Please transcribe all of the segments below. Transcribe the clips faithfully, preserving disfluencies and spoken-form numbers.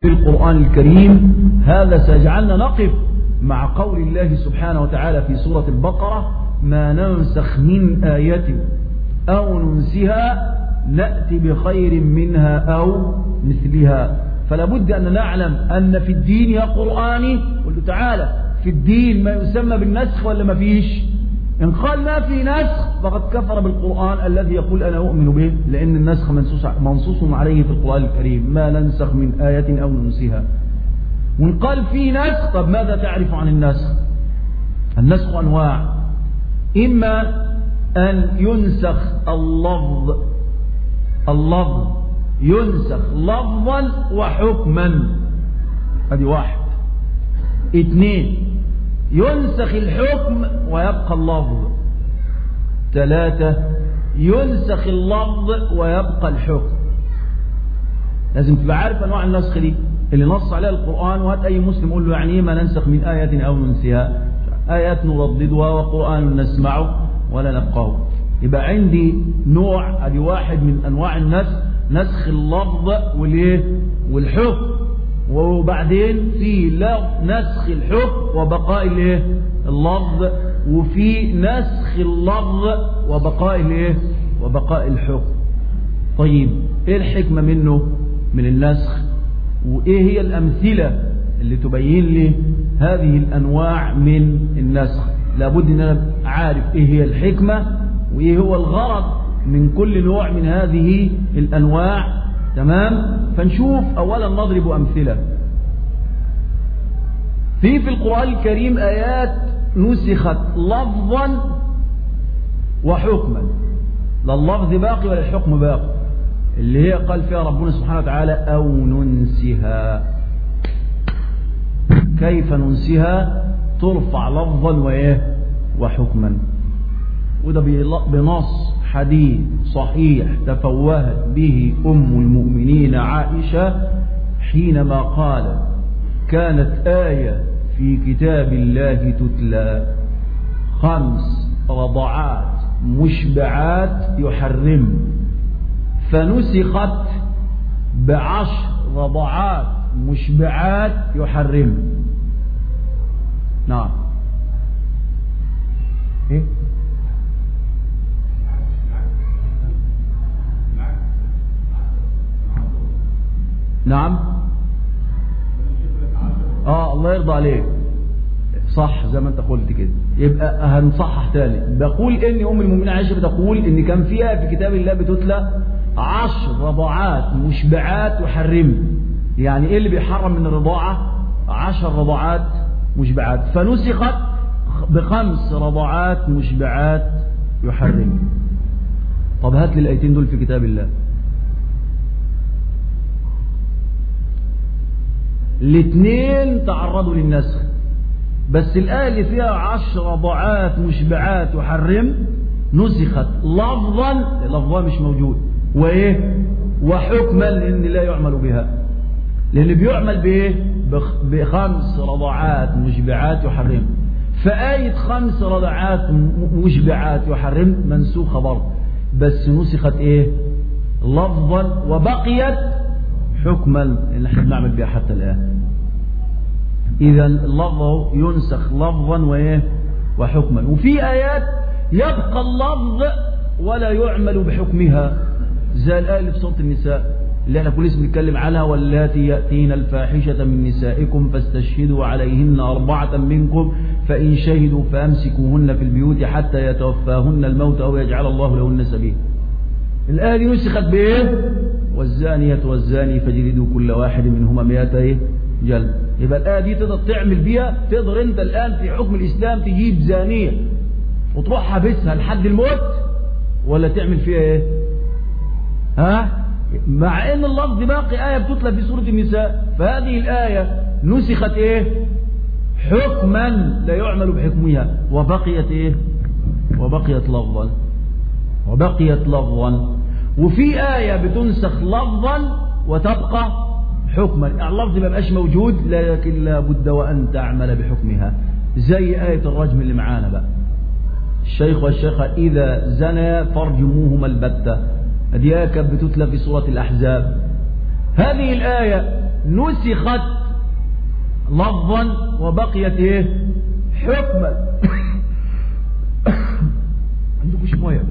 في القرآن الكريم. هذا سيجعلنا نقف مع قول الله سبحانه وتعالى في سورة البقرة: ما ننسخ من آية أو ننسها نأتي بخير منها أو مثلها. فلا بد أن نعلم أن في الدين يا قرآني، قل له تعالى في الدين ما يسمى بالنسخ ولا ما فيش؟ إن قال ما في نسخ فقد كفر بالقرآن الذي يقول أنا أؤمن به، لأن النسخ منصوص عليه في القرآن الكريم: ما ننسخ من آية أو ننسها. وإن قال في نسخ، طب ماذا تعرف عن النسخ؟ النسخ أنواع: إما أن ينسخ اللفظ اللفظ ينسخ لفظا وحكما، هذه واحد. اثنين، ينسخ الحكم ويبقى اللفظ. ثلاثة، ينسخ اللفظ ويبقى الحكم. لازم تبقى عارف أنواع النسخ دي اللي نص عليها القرآن. وهات أي مسلم قول له يعني إيه ما ننسخ من آية أو ننسها؟ آيات نرددها وقرآن نسمعه ولا نفقهه. يبقى عندي نوع، ادي واحد من انواع النسخ، نسخ اللفظ والايه والحكم. وبعدين في نسخ الحكم وبقاء الايه اللفظ، وفي نسخ اللفظ وبقاء الايه وبقاء الحكم. طيب ايه الحكمة منه من النسخ؟ وايه هي الامثلة اللي تبين لي هذه الانواع من النسخ؟ لابد ان انا عارف ايه هي الحكمة وايه هو الغرض من كل نوع من هذه الانواع. تمام؟ فنشوف اولا، نضرب امثله. في في القرآن الكريم ايات نسخت لفظا وحكما، لا اللفظ باقي ولا الحكم باقي، اللي هي قال فيها ربنا سبحانه وتعالى: او ننسها. كيف ننسها؟ ترفع لفظا وايه وحكما. وده بنص حديث صحيح تفوهت به أم المؤمنين عائشة حينما قال: كانت آية في كتاب الله تتلى خمس رضعات مشبعات يحرم، فنسخت بعشر رضعات مشبعات يحرم. نعم. ايه؟ نعم. اه الله يرضى عليك، صح زي ما انت قلت كده. يبقى هنصحح تاني. بقول ان ام المؤمنين عائشة بتقول ان كان فيها في كتاب الله بتتلى عشر رضعات مشبعات يحرم. يعني ايه اللي بيحرم من الرضاعة؟ عشر رضعات مشبعات، فنسخت بخمس رضعات مشبعات يحرم. طب هات لي الايتين دول في كتاب الله. الاثنين تعرضوا للنسخ، بس الآية اللي فيها عشر رضعات مشبعات يحرم نسخت لفظا، لفظها مش موجود، وايه وحكما، لان لا يعمل بها، لان بيعمل بايه بخمس رضعات مشبعات يحرم. فآية خمس رضعات مشبعات يحرم منسوخة برضه، بس نسخت ايه لفظا وبقيت حكما اللي احنا بنعمل بها حتى الآن. إذا اللفظ ينسخ لفظا وايه وحكما. وفي آيات يبقى اللفظ ولا يعمل بحكمها، زي الآية اللي في سورة النساء اللي احنا كل اسم بنتكلم عنها: واللاتي يأتين الفاحشة من نسائكم فاستشهدوا عليهن أربعة منكم فإن شهدوا فأمسكوهن في البيوت حتى يتوفاهن الموت أو يجعل الله لهن سبيلا. الآية دي نسخت بإيه؟ والزانية والزاني فاجلدوا كل واحد منهما مئتي جلد. يبقى الآية دي تقدر تعمل بيها، تقدر انت الآن في حكم الإسلام تجيب زانية وتروح حابسها لحد الموت، ولا تعمل فيها ايه؟ ها؟ مع ان اللفظ باقي، آية بتتلى في سورة النساء، فهذه الآية نسخت ايه حكما لا يعمل بحكمها، وبقيت ايه وبقيت لفظا وبقيت لفظا. وفي آية بتنسخ لفظا وتبقى حكما، اللفظ ما بقاش موجود لكن لابد وأن تعمل بحكمها، زي آية الرجم اللي معانا بقى: الشيخ والشيخة إذا زنيا فارجموهما البتة. هذه آية كانت بتتلى في سورة الأحزاب. هذه الآية نسخت لفظا وبقيت ايه حكما. عندكم شيء مويه؟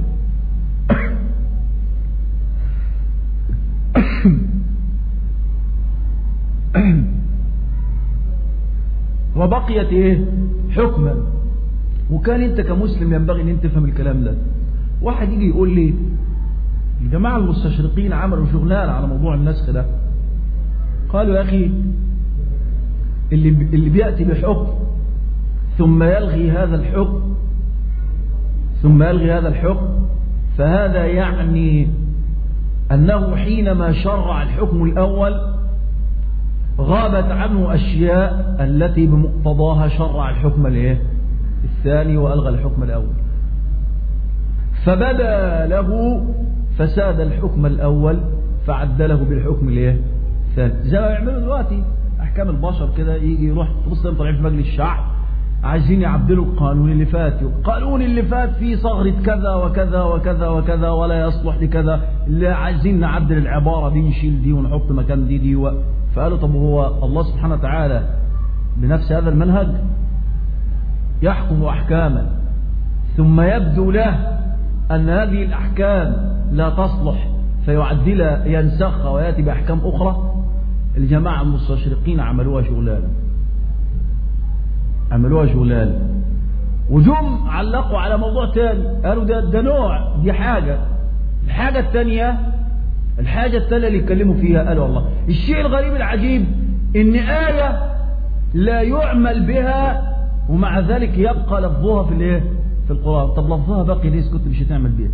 وبقيت ايه حكما. وكان انت كمسلم ينبغي ان انت تفهم الكلام ده. واحد يجي يقول لي الجماعة المستشرقين عملوا شغلان على موضوع النسخ ده. قالوا يا اخي اللي اللي بيأتي بحكم ثم يلغي هذا الحكم ثم يلغي هذا الحكم فهذا يعني أنه حينما شرع الحكم الأول غابت عنه أشياء التي بمقتضاها شرع الحكم الايه الثاني وألغى الحكم الأول، فبدا له فساد الحكم الأول فعدله بالحكم الايه الثاني. زي ما يعملوا دلوقتي أحكام البشر كده، يجي يروح تبص لهم طالعين في مجلس الشعب عايزين يعدلوا القانون اللي فات، القانون اللي فات فيه ثغرة كذا وكذا وكذا وكذا ولا يصلح لكذا، اللي عايزين نعدل العبارة دي نشيل دي ونحط مكان دي دي و... فقالوا طب هو الله سبحانه وتعالى بنفس هذا المنهج يحكم أحكاما ثم يبدو له أن هذه الأحكام لا تصلح فيعدل ينسخها ويأتي بأحكام أخرى؟ الجماعة المستشرقين عملوها شغلانة عملوها شغلانة وجم علقوا على موضوع تاني، قالوا ده, ده نوع، دي حاجة. الحاجة الثانية الحاجة الثانية اللي يتكلموا فيها قالوا والله الشيء الغريب العجيب إن آية لا يعمل بها ومع ذلك يبقى لفظها في الايه في القرآن. طب لفظها باقي ليه كنت مش هتعمل بها؟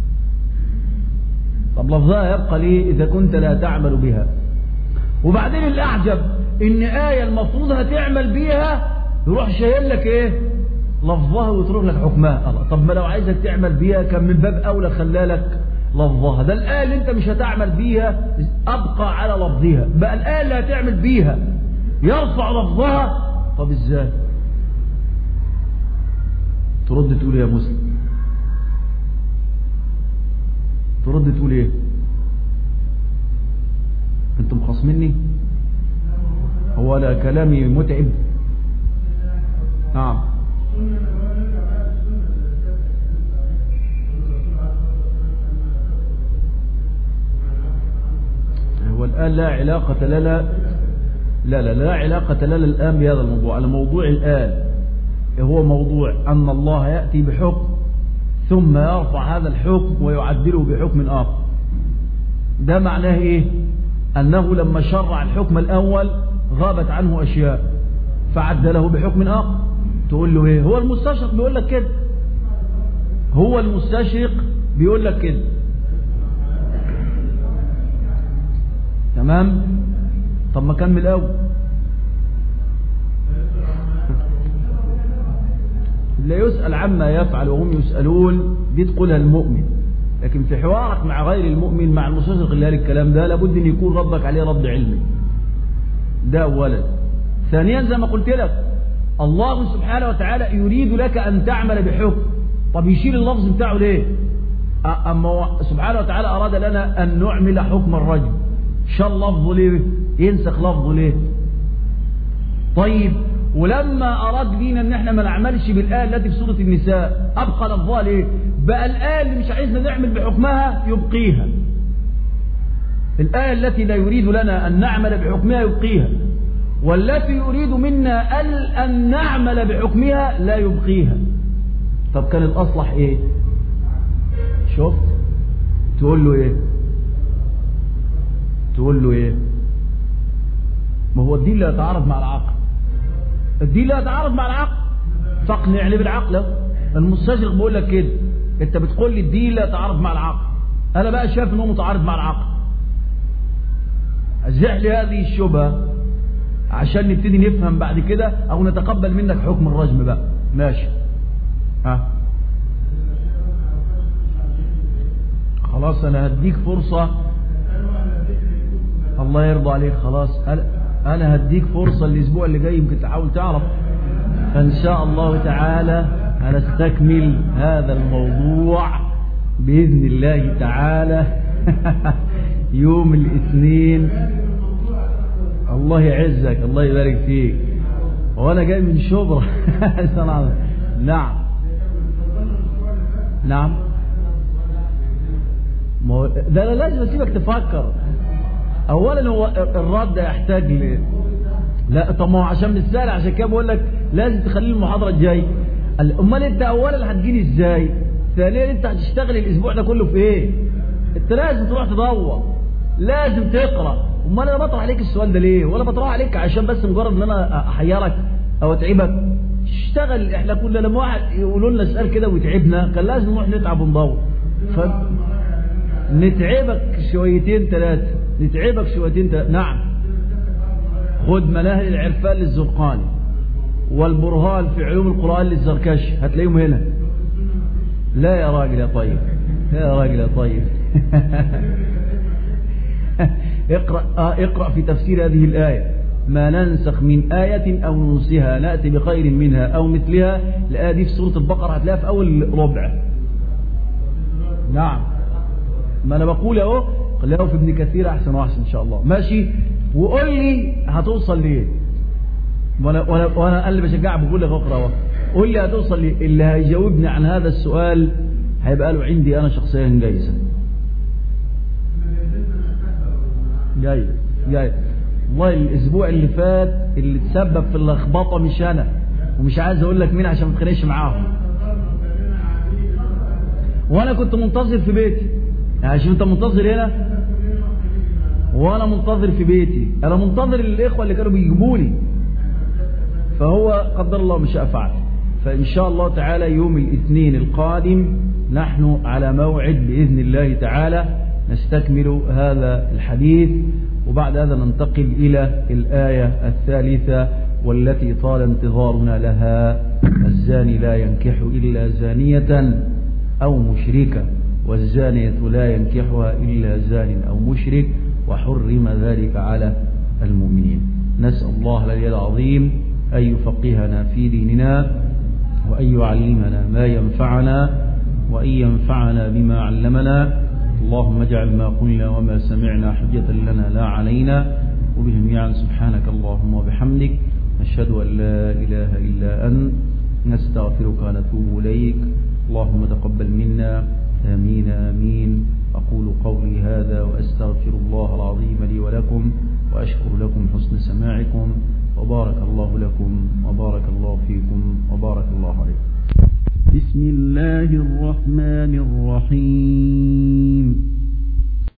طب لفظها يبقى ليه إذا كنت لا تعمل بها؟ وبعدين الأعجب إن آية المفروض هتعمل بيها يروح شايل لك ايه لفظها ويترك لك حكمها. الله، طب ما لو عايزك تعمل بيها كان من باب اولى خلالك لفظها. ده الايه اللي انت مش هتعمل بيها ابقى على لفظها، بقى الايه اللي هتعمل بيها يرفع لفظها. طب ازاي ترد تقول يا مسلم؟ ترد تقول ايه؟ انتم خاصميني؟ هو لا كلامي متعب؟ نعم. هو الآن لا علاقة لنا لا لا لا علاقة لنا الآن بهذا الموضوع. الموضوع الآن هو موضوع أن الله يأتي بحكم ثم يرفع هذا الحكم ويعدله بحكم آخر. ده معناه إيه؟ أنه لما شرع الحكم الأول غابت عنه أشياء فعدله بحكم آخر. تقول له ايه؟ هو المستشرق بيقول لك كده هو المستشرق بيقول لك كده تمام. طب ما كان من الاول لا يسأل عما يفعل وهم يسألون، دي تقولها المؤمن. لكن في حوارك مع غير المؤمن مع المستشرق اللي قال الكلام ده لابد ان يكون ردك عليه رد علمي. ده اولا. ثانيا زي ما قلت لك الله سبحانه وتعالى يريد لك أن تعمل بحكم. طب يشيل اللفظ بتاعه ليه؟ أما سبحانه وتعالى أراد لنا أن نعمل حكم الرجل، شال لفظه ليه؟ ينسخ لفظه ليه؟ طيب ولما أراد لينا أن احنا ما نعملش بالآية التي في سورة النساء أبقى لفظها ليه؟ بقى الآية اللي مش عايزنا نعمل بحكمها يبقيها، الآية التي لا يريد لنا أن نعمل بحكمها يبقيها، والتي يريد منا أن نعمل بحكمها لا يبقيها. طب كان الأصلح إيه؟ شفت؟ تقول له إيه؟ تقول له إيه؟ ما هو الدين لا يتعارض مع العقل. الدين لا يتعارض مع العقل، فاقنعني بالعقل. المستشرق بيقول لك كده، أنت بتقول لي الدين لا يتعارض مع العقل، أنا بقى شايف إنه متعارض مع العقل. أزح لي هذه الشبهة عشان نبتدي نفهم بعد كده او نتقبل منك حكم الرجم بقى. ماشي. ها خلاص انا هديك فرصة. الله يرضى عليك. خلاص انا هديك فرصة الاسبوع اللي جاي يمكن تحاول تعرف. فان شاء الله تعالى هنستكمل هذا الموضوع باذن الله تعالى يوم الاثنين. الله يعزك، الله يبارك فيك. وانا جاي من شبرا. نعم نعم. ده انا لازم اسيبك تفكر. اولا هو الرد يحتاج ل... لا طب ما هو عشان نسال، عشان كده بقول لك لازم تخلي المحاضره الجايه. امال انت اولا هتجيني ازاي؟ ثانيا انت هتشتغل الاسبوع ده كله في ايه؟ انت لازم تروح تدور، لازم تقرا. امال انا بطرح عليك السؤال ده ليه؟ ولا بطرح عليك عشان بس مجرد ان انا احيرك او اتعبك؟ اشتغل. احنا كنا لما واحد يقولوا لنا اسال كده ويتعبنا كان لازم نروح نتعب وندور. ف نتعبك شويتين ثلاثه، نتعبك شويتين ثلاثه. نعم. خد مناهج العرفان للزرقاني والبرهان في علوم القرآن للزركشي، هتلاقيهم هنا. لا يا راجل يا طيب، يا راجل يا طيب. اقرأ آه اقرأ في تفسير هذه الآية: ما ننسخ من آية أو ننسها نأتي بخير منها أو مثلها. الآية دي في سورة البقرة هتلاقيها في أول ربع. نعم، ما أنا بقول أهو، خليها في ابن كثير أحسن وأحسن إن شاء الله. ماشي، وقول لي هتوصل ليه. وانا وانا وانا اللي بشجعك بقول لك اقرا اهو. قول لي هتوصل ليه. اللي هيجاوبني عن هذا السؤال هيبقى له عندي انا شخصيا جايزه. جاي جاي والله. الاسبوع اللي فات اللي تسبب في اللخبطه مش انا، ومش عايز اقول لك مين عشان ما تخانقش معاهم. وانا كنت منتظر في بيتي، عشان انت منتظر هنا وانا منتظر في بيتي. انا منتظر الاخوه اللي كانوا بيجيبوا لي، فهو قدر الله ما شاء فعل. فان شاء الله تعالى يوم الاثنين القادم نحن على موعد باذن الله تعالى نستكمل هذا الحديث، وبعد هذا ننتقل الى الايه الثالثه والتي طال انتظارنا لها: الزاني لا ينكح الا زانيه او مشركه، والزانيه لا ينكحها الا زان او مشرك، وحرم ذلك على المؤمنين. نسأل الله العلي العظيم أن يفقهنا في ديننا، وأن يعلمنا ما ينفعنا، وأن ينفعنا بما علمنا. اللهم اجعل ما قلنا وما سمعنا حجة لنا لا علينا، وبجميعا سبحانك اللهم وبحمدك، نشهد أن لا إله إلا أنت، نستغفرك ونتوب إليك. اللهم تقبل منا، آمين آمين. أقول قولي هذا وأستغفر الله العظيم لي ولكم، وأشكر لكم حسن سماعكم، وبارك الله لكم وبارك الله فيكم وبارك الله عليكم. بسم الله الرحمن الرحيم.